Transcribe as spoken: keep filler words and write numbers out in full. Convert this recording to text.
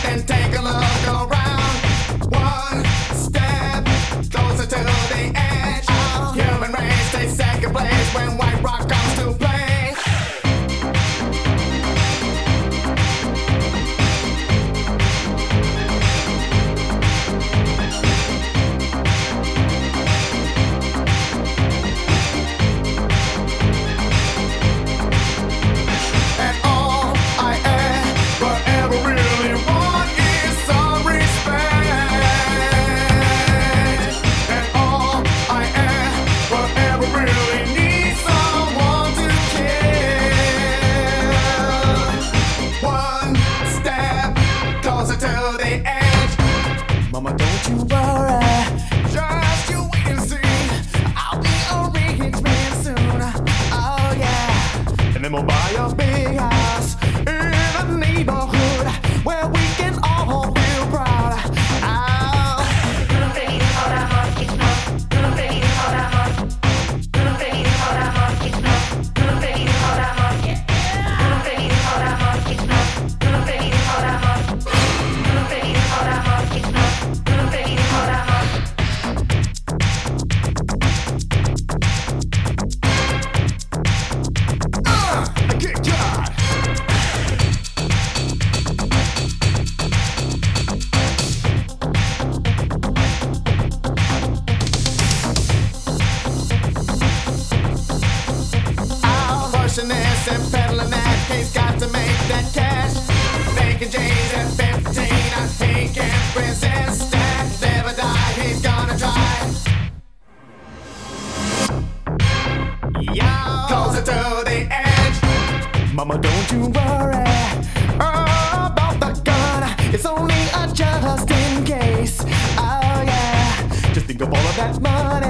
and take a look around. One step closer to the edge. Human race takes second place when White Rock comes to play. Mama, don't you worry, just you wait and see. I'll be a rich man soon, oh yeah. And then we'll buy a big house in a neighborhood where we can all feel proud. Oh. Du não peguei no pau da morte, não. Du não peguei no pau da morte. Du não peguei no pau da morte, não. Du não peguei no pau da morte. Du não peguei no pau da morte, não. Du não peguei no pau da morte. Du não peguei no pau da morte, não. This and peddling that, he's got to make that cash. Making J's at fifteen, he can't resist that. Never die, he's gonna try. Yeah, closer to the edge. Mama, don't you worry oh, about the gun. It's only a just in case. Oh yeah, just think of all of that money